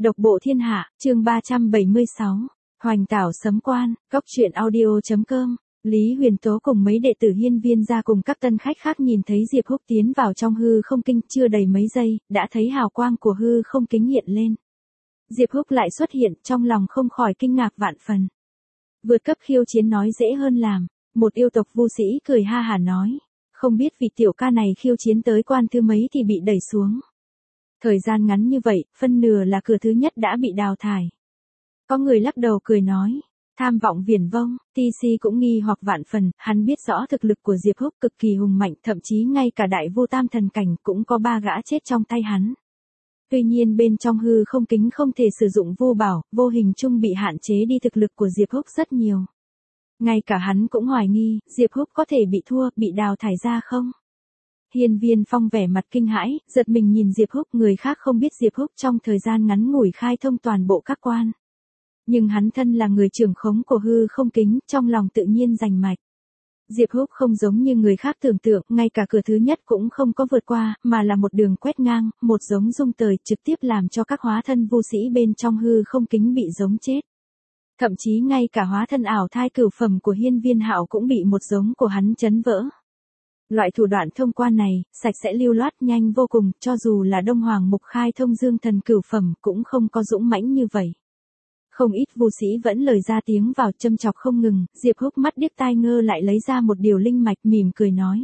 Độc bộ thiên hạ, chương 376. Hoành tảo sấm quan, góc truyện audio.com. Lý Huyền Tố cùng mấy đệ tử hiên viên ra cùng các tân khách khác nhìn thấy Diệp Húc tiến vào trong hư không kinh chưa đầy mấy giây, đã thấy hào quang của hư không kính hiện lên. Diệp Húc lại xuất hiện, trong lòng không khỏi kinh ngạc vạn phần. Vượt cấp khiêu chiến nói dễ hơn làm, một yêu tộc vu sĩ cười ha hả nói. Không biết vị tiểu ca này khiêu chiến tới quan thứ mấy thì bị đẩy xuống. Thời gian ngắn như vậy, phân nửa là cửa thứ nhất đã bị đào thải. Có người lắc đầu cười nói, tham vọng viển vông, TC cũng nghi hoặc vạn phần, hắn biết rõ thực lực của Diệp Húc cực kỳ hùng mạnh, thậm chí ngay cả đại vô tam thần cảnh cũng có 3 gã chết trong tay hắn. Tuy nhiên bên trong hư không kính không thể sử dụng vô bảo, vô hình chung bị hạn chế đi thực lực của Diệp Húc rất nhiều. Ngay cả hắn cũng hoài nghi, Diệp Húc có thể bị thua, bị đào thải ra không? Hiên viên Phong vẻ mặt kinh hãi, giật mình nhìn Diệp Húc, người khác không biết Diệp Húc trong thời gian ngắn ngủi khai thông toàn bộ các quan. Nhưng hắn thân là người trưởng khống của hư không kính, trong lòng tự nhiên rành mạch. Diệp Húc không giống như người khác tưởng tượng, ngay cả cửa thứ nhất cũng không có vượt qua, mà là một đường quét ngang, một giống dung tời, trực tiếp làm cho các hóa thân vu sĩ bên trong hư không kính bị giống chết. Thậm chí ngay cả hóa thân ảo thai cửu phẩm của hiên viên hạo cũng bị một giống của hắn chấn vỡ. Loại thủ đoạn thông quan này, sạch sẽ lưu loát nhanh vô cùng, cho dù là Đông Hoàng Mục khai thông dương thần cửu phẩm cũng không có dũng mãnh như vậy. Không ít vu sĩ vẫn lời ra tiếng vào châm chọc không ngừng, Diệp Húc mắt điếc tai ngơ lại lấy ra một điều linh mạch mỉm cười nói.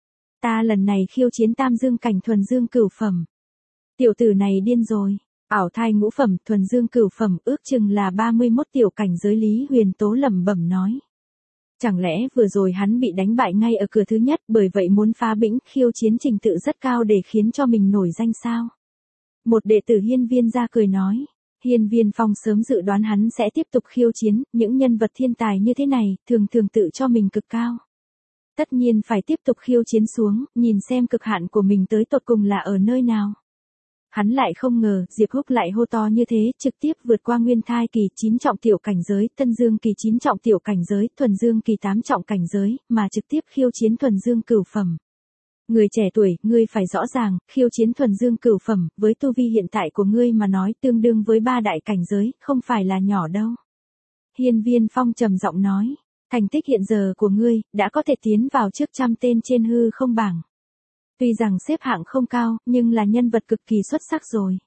Ta lần này khiêu chiến tam dương cảnh thuần dương cửu phẩm. Tiểu tử này điên rồi, ảo thai ngũ phẩm thuần dương cửu phẩm ước chừng là 31 tiểu cảnh giới. Lý Huyền Tố lẩm bẩm nói. Chẳng lẽ vừa rồi hắn bị đánh bại ngay ở cửa thứ nhất, bởi vậy muốn phá bĩnh khiêu chiến trình tự rất cao để khiến cho mình nổi danh sao? Một đệ tử hiên viên ra cười nói. Hiên viên Phong sớm dự đoán hắn sẽ tiếp tục khiêu chiến, những nhân vật thiên tài như thế này, thường thường tự cho mình cực cao. Tất nhiên phải tiếp tục khiêu chiến xuống, nhìn xem cực hạn của mình tới tột cùng là ở nơi nào. Hắn lại không ngờ, Diệp Húc lại hô to như thế, trực tiếp vượt qua nguyên thai kỳ 9 trọng tiểu cảnh giới, tân dương kỳ 9 trọng tiểu cảnh giới, thuần dương kỳ 8 trọng cảnh giới, mà trực tiếp khiêu chiến thuần dương cửu phẩm. Người trẻ tuổi, ngươi phải rõ ràng, khiêu chiến thuần dương cửu phẩm, với tu vi hiện tại của ngươi mà nói tương đương với 3 đại cảnh giới, không phải là nhỏ đâu. Hiên viên Phong trầm giọng nói, thành tích hiện giờ của ngươi, đã có thể tiến vào trước 100 tên trên hư không bảng. Tuy rằng xếp hạng không cao, nhưng là nhân vật cực kỳ xuất sắc rồi.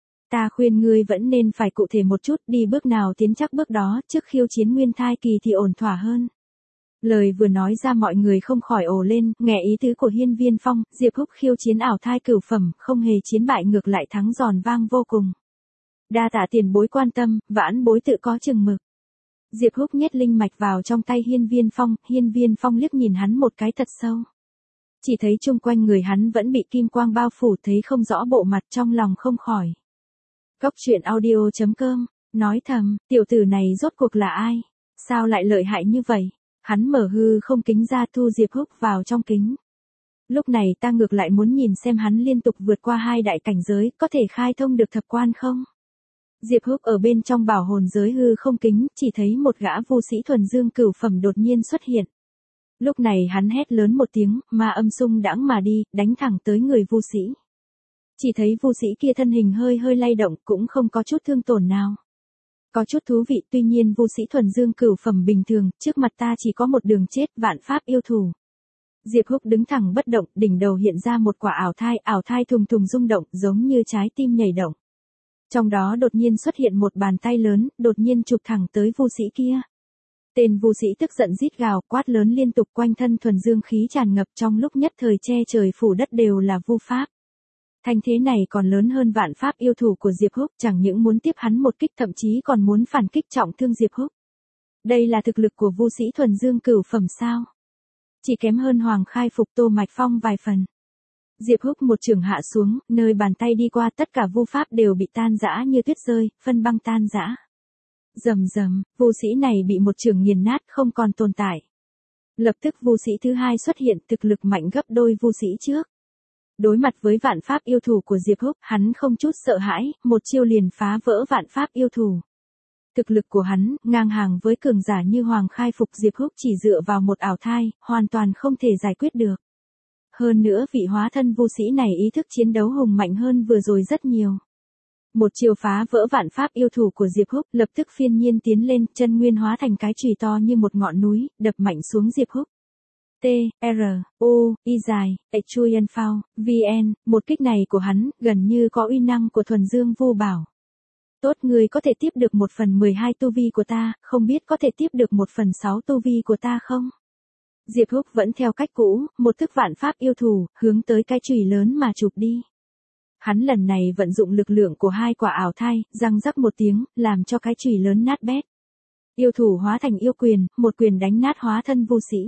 Ta khuyên ngươi vẫn nên phải cụ thể một chút, đi bước nào tiến chắc bước đó, trước khiêu chiến nguyên thai kỳ thì ổn thỏa hơn. Lời vừa nói ra mọi người không khỏi ồ lên, nghe ý tứ của hiên viên Phong, Diệp Húc khiêu chiến ảo thai cửu phẩm, không hề chiến bại ngược lại thắng giòn vang vô cùng. Đa tạ tiền bối quan tâm, vãn bối tự có chừng mực. Diệp Húc nhét linh mạch vào trong tay hiên viên Phong liếc nhìn hắn một cái thật sâu. Chỉ thấy chung quanh người hắn vẫn bị kim quang bao phủ, thấy không rõ bộ mặt, trong lòng không khỏi. Góc truyện audio.com, nói thầm, tiểu tử này rốt cuộc là ai? Sao lại lợi hại như vậy? Hắn mở hư không kính ra thu Diệp Húc vào trong kính. Lúc này ta ngược lại muốn nhìn xem hắn liên tục vượt qua 2 đại cảnh giới, có thể khai thông được thập quan không? Diệp Húc ở bên trong bảo hồn giới hư không kính, chỉ thấy một gã vu sĩ thuần dương cửu phẩm đột nhiên xuất hiện. Lúc này hắn hét lớn một tiếng, ma âm xung đãng mà đi, đánh thẳng tới người vu sĩ. Chỉ thấy vu sĩ kia thân hình hơi lay động, cũng không có chút thương tổn nào. Có chút thú vị, tuy nhiên vu sĩ thuần dương cửu phẩm bình thường, trước mặt ta chỉ có một đường chết, vạn pháp yêu thủ. Diệp Húc đứng thẳng bất động, đỉnh đầu hiện ra một quả ảo thai thùng thùng rung động, giống như trái tim nhảy động. Trong đó đột nhiên xuất hiện một bàn tay lớn, đột nhiên chụp thẳng tới vu sĩ kia. Tên vu sĩ tức giận rít gào, quát lớn liên tục, quanh thân thuần dương khí tràn ngập, trong lúc nhất thời che trời phủ đất đều là vu pháp. Thanh thế này còn lớn hơn vạn pháp yêu thủ của Diệp Húc, chẳng những muốn tiếp hắn một kích, thậm chí còn muốn phản kích trọng thương Diệp Húc. Đây là thực lực của vu sĩ thuần dương cửu phẩm sao? Chỉ kém hơn Hoàng Khai Phục Tô Mạch Phong vài phần. Diệp Húc một chưởng hạ xuống, nơi bàn tay đi qua tất cả vu pháp đều bị tan rã như tuyết rơi, phân băng tan rã. Rầm rầm, vu sĩ này bị một chưởng nghiền nát, không còn tồn tại. Lập tức vu sĩ thứ hai xuất hiện, thực lực mạnh gấp đôi vu sĩ trước. Đối mặt với vạn pháp yêu thủ của Diệp Húc, hắn không chút sợ hãi, một chiêu liền phá vỡ vạn pháp yêu thủ. Thực lực của hắn, ngang hàng với cường giả như Hoàng Khai Phục. Diệp Húc chỉ dựa vào một ảo thai, hoàn toàn không thể giải quyết được. Hơn nữa vị hóa thân vu sĩ này ý thức chiến đấu hùng mạnh hơn vừa rồi rất nhiều. Một chiều phá vỡ vạn pháp yêu thủ của Diệp Húc, lập tức phiên nhiên tiến lên, chân nguyên hóa thành cái chùy to như một ngọn núi, đập mạnh xuống Diệp Húc. T, R, U, Y dài, Chui Ân Phao, VN, một kích này của hắn, gần như có uy năng của thuần dương vô bảo. Tốt, người có thể tiếp được 1/12 tu vi của ta, không biết có thể tiếp được 1/6 tu vi của ta không? Diệp Húc vẫn theo cách cũ, một thức vạn pháp yêu thủ, hướng tới cái chùy lớn mà chụp đi. Hắn lần này vận dụng lực lượng của 2 quả ảo thai, răng rắc một tiếng, làm cho cái chùy lớn nát bét. Yêu thủ hóa thành yêu quyền, một quyền đánh nát hóa thân vu sĩ.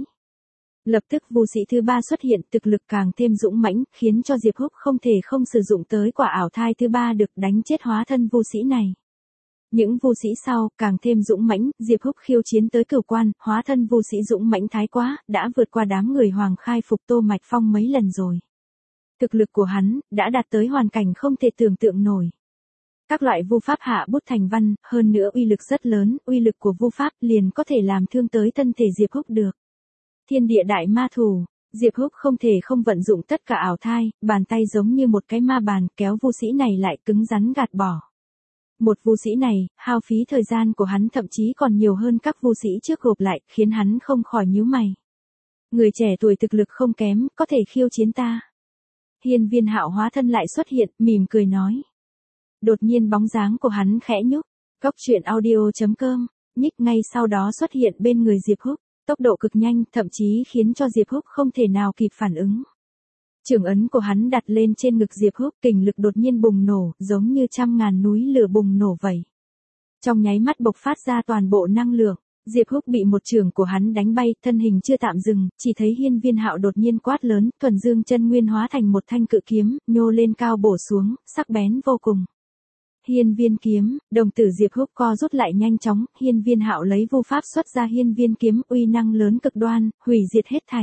Lập tức vu sĩ thứ 3 xuất hiện, thực lực càng thêm dũng mãnh, khiến cho Diệp Húc không thể không sử dụng tới quả ảo thai thứ 3 được đánh chết hóa thân vu sĩ này. Những vu sĩ sau, càng thêm dũng mãnh, Diệp Húc khiêu chiến tới cửu quan, hóa thân vu sĩ dũng mãnh thái quá, đã vượt qua đám người Hoàng Khai Phục Tô Mạch Phong mấy lần rồi. Thực lực của hắn, đã đạt tới hoàn cảnh không thể tưởng tượng nổi. Các loại vu pháp hạ bút thành văn, hơn nữa uy lực rất lớn, uy lực của vu pháp liền có thể làm thương tới thân thể Diệp Húc được. Thiên địa đại ma thủ, Diệp Húc không thể không vận dụng tất cả ảo thai, bàn tay giống như một cái ma bàn kéo vu sĩ này lại cứng rắn gạt bỏ. Một vu sĩ này, hao phí thời gian của hắn thậm chí còn nhiều hơn các vu sĩ trước gộp lại, khiến hắn không khỏi nhíu mày. Người trẻ tuổi thực lực không kém, có thể khiêu chiến ta. Hiên Viên Hạo hóa thân lại xuất hiện, mỉm cười nói. Đột nhiên bóng dáng của hắn khẽ nhúc, Coctruyện.audio.com, nhích ngay sau đó xuất hiện bên người Diệp Húc, tốc độ cực nhanh, thậm chí khiến cho Diệp Húc không thể nào kịp phản ứng. Trường ấn của hắn đặt lên trên ngực Diệp Húc, kình lực đột nhiên bùng nổ, giống như trăm ngàn núi lửa bùng nổ vậy. Trong nháy mắt bộc phát ra toàn bộ năng lượng, Diệp Húc bị một chưởng của hắn đánh bay, thân hình chưa tạm dừng, chỉ thấy Hiên Viên Hạo đột nhiên quát lớn, thuần dương chân nguyên hóa thành một thanh cự kiếm, nhô lên cao bổ xuống, sắc bén vô cùng. Hiên Viên kiếm, đồng tử Diệp Húc co rút lại nhanh chóng, Hiên Viên Hạo lấy vu pháp xuất ra Hiên Viên kiếm, uy năng lớn cực đoan, hủy diệt hết thảy.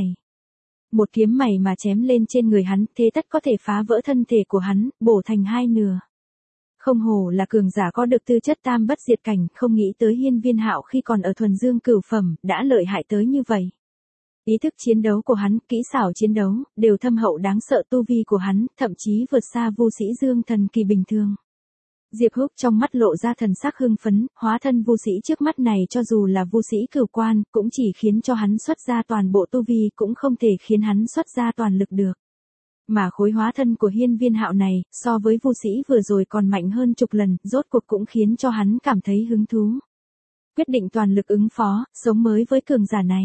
Một kiếm mày mà chém lên trên người hắn, thế tất có thể phá vỡ thân thể của hắn, bổ thành 2 nửa. Không hổ là cường giả có được tư chất tam bất diệt cảnh, không nghĩ tới Hiên Viên Hạo khi còn ở thuần dương cửu phẩm, đã lợi hại tới như vậy. Ý thức chiến đấu của hắn, kỹ xảo chiến đấu, đều thâm hậu đáng sợ, tu vi của hắn, thậm chí vượt xa vu sĩ dương thần kỳ bình thường. Diệp Húc trong mắt lộ ra thần sắc hưng phấn, hóa thân vu sĩ trước mắt này cho dù là vu sĩ cửu quan, cũng chỉ khiến cho hắn xuất ra toàn bộ tu vi, cũng không thể khiến hắn xuất ra toàn lực được. Mà khối hóa thân của Hiên Viên Hạo này, so với vu sĩ vừa rồi còn mạnh hơn chục lần, rốt cuộc cũng khiến cho hắn cảm thấy hứng thú. Quyết định toàn lực ứng phó, sống mới với cường giả này.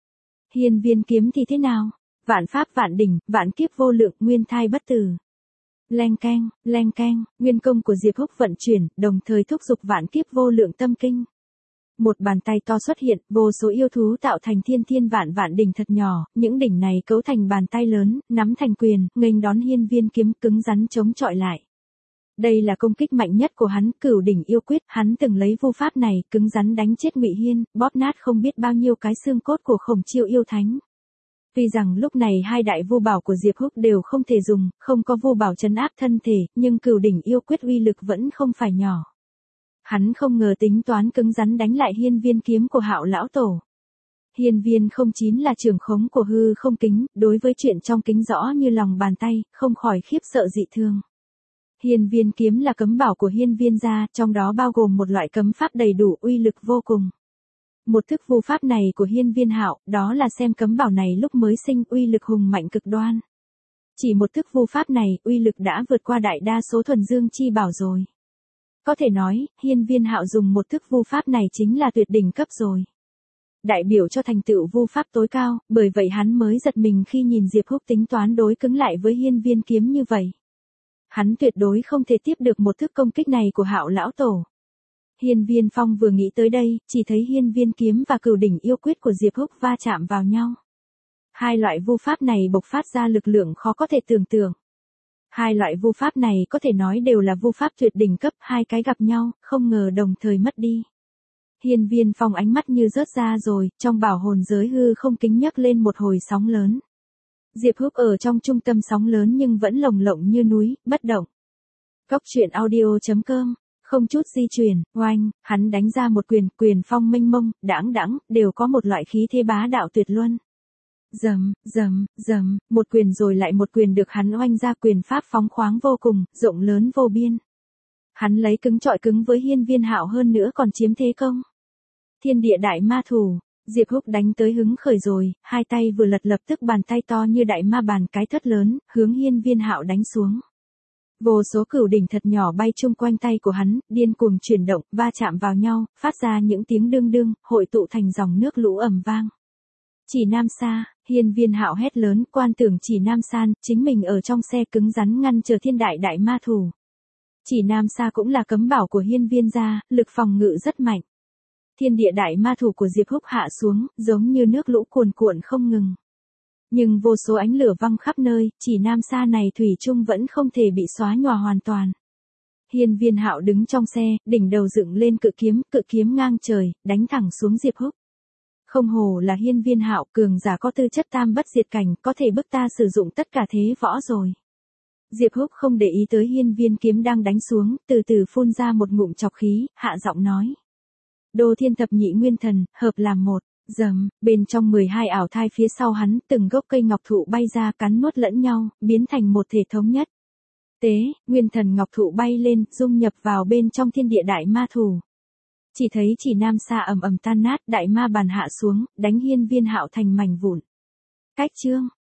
Hiên Viên kiếm thì thế nào? Vạn pháp vạn đỉnh, vạn kiếp vô lượng, nguyên thai bất tử. Leng keng, nguyên công của Diệp Húc vận chuyển, đồng thời thúc giục vạn kiếp vô lượng tâm kinh. Một bàn tay to xuất hiện, vô số yêu thú tạo thành thiên vạn đỉnh thật nhỏ, những đỉnh này cấu thành bàn tay lớn, nắm thành quyền, nghênh đón Hiên Viên kiếm, cứng rắn chống chọi lại. Đây là công kích mạnh nhất của hắn, Cửu đỉnh yêu quyết, hắn từng lấy vu pháp này, cứng rắn đánh chết Ngụy Hiên, bóp nát không biết bao nhiêu cái xương cốt của Khổng Chiêu yêu thánh. Tuy rằng lúc này hai đại vu bảo của Diệp Húc đều không thể dùng, không có vu bảo trấn áp thân thể, nhưng Cửu đỉnh yêu quyết uy lực vẫn không phải nhỏ. Hắn không ngờ tính toán cứng rắn đánh lại Hiên Viên kiếm của Hạo lão tổ. Hiên Viên 09 là trưởng khống của hư không kính, đối với chuyện trong kính rõ như lòng bàn tay, không khỏi khiếp sợ dị thường. Hiên Viên kiếm là cấm bảo của Hiên Viên gia, trong đó bao gồm một loại cấm pháp đầy đủ, uy lực vô cùng. Một thức vu pháp này của Hiên Viên Hạo, đó là xem cấm bảo này lúc mới sinh, uy lực hùng mạnh cực đoan. Chỉ một thức vu pháp này, uy lực đã vượt qua đại đa số thuần dương chi bảo rồi. Có thể nói, Hiên Viên Hạo dùng một thức vu pháp này chính là tuyệt đỉnh cấp rồi. Đại biểu cho thành tựu vu pháp tối cao, bởi vậy hắn mới giật mình khi nhìn Diệp Húc tính toán đối cứng lại với Hiên Viên kiếm như vậy. Hắn tuyệt đối không thể tiếp được một thức công kích này của Hạo lão tổ. Hiên Viên Phong vừa nghĩ tới đây, chỉ thấy Hiên Viên kiếm và Cửu đỉnh yêu quyết của Diệp Húc va chạm vào nhau. Hai loại vu pháp này bộc phát ra lực lượng khó có thể tưởng tượng. Hai loại vu pháp này có thể nói đều là vu pháp tuyệt đỉnh cấp, hai cái gặp nhau, không ngờ đồng thời mất đi. Hiên Viên Phong ánh mắt như rớt ra rồi, trong bảo hồn giới hư không kính nhấc lên một hồi sóng lớn. Diệp Húc ở trong trung tâm sóng lớn nhưng vẫn lồng lộng như núi, bất động. Coctruyện.audio.com, không chút di chuyển, oanh, hắn đánh ra một quyền, quyền phong mênh mông, đãng, đều có một loại khí thế bá đạo tuyệt luân. Dầm, một quyền rồi lại một quyền được hắn oanh ra, quyền pháp phóng khoáng vô cùng, rộng lớn vô biên. Hắn lấy cứng chọi cứng với Hiên Viên Hạo hơn nữa còn chiếm thế công. Thiên địa đại ma thủ, Diệp Húc đánh tới hứng khởi rồi, hai tay vừa lật lập tức bàn tay to như đại ma bàn cái thất lớn, hướng Hiên Viên Hạo đánh xuống. Vô số cửu đỉnh thật nhỏ bay chung quanh tay của hắn, điên cuồng chuyển động, va chạm vào nhau, phát ra những tiếng đương đương, hội tụ thành dòng nước lũ ầm vang. Chỉ Nam Sa, Hiên Viên Hạo hét lớn, quan tưởng Chỉ Nam San, chính mình ở trong xe cứng rắn ngăn chờ thiên đại đại ma thủ. Chỉ Nam Sa cũng là cấm bảo của Hiên Viên gia, lực phòng ngự rất mạnh. Thiên địa đại ma thủ của Diệp Húc hạ xuống, giống như nước lũ cuồn cuộn không ngừng. Nhưng vô số ánh lửa văng khắp nơi, Chỉ Nam Sa này thủy chung vẫn không thể bị xóa nhòa hoàn toàn. Hiên Viên Hạo đứng trong xe, đỉnh đầu dựng lên cự kiếm ngang trời, đánh thẳng xuống Diệp Húc. Không hồ là Hiên Viên Hạo, cường giả có tư chất tam bất diệt cảnh, có thể bức ta sử dụng tất cả thế võ rồi. Diệp Húc không để ý tới hiên viên kiếm đang đánh xuống, từ từ phun ra một ngụm chọc khí, hạ giọng nói. Đô thiên thập nhị nguyên thần, hợp làm một. Dầm, bên trong 12 ảo thai phía sau hắn, từng gốc cây ngọc thụ bay ra cắn nuốt lẫn nhau, biến thành một thể thống nhất. Tế, nguyên thần ngọc thụ bay lên, dung nhập vào bên trong thiên địa đại ma thủ. Chỉ thấy Chỉ Nam Sa ầm ầm tan nát, đại ma bàn hạ xuống, đánh Hiên Viên Hạo thành mảnh vụn. Cách chương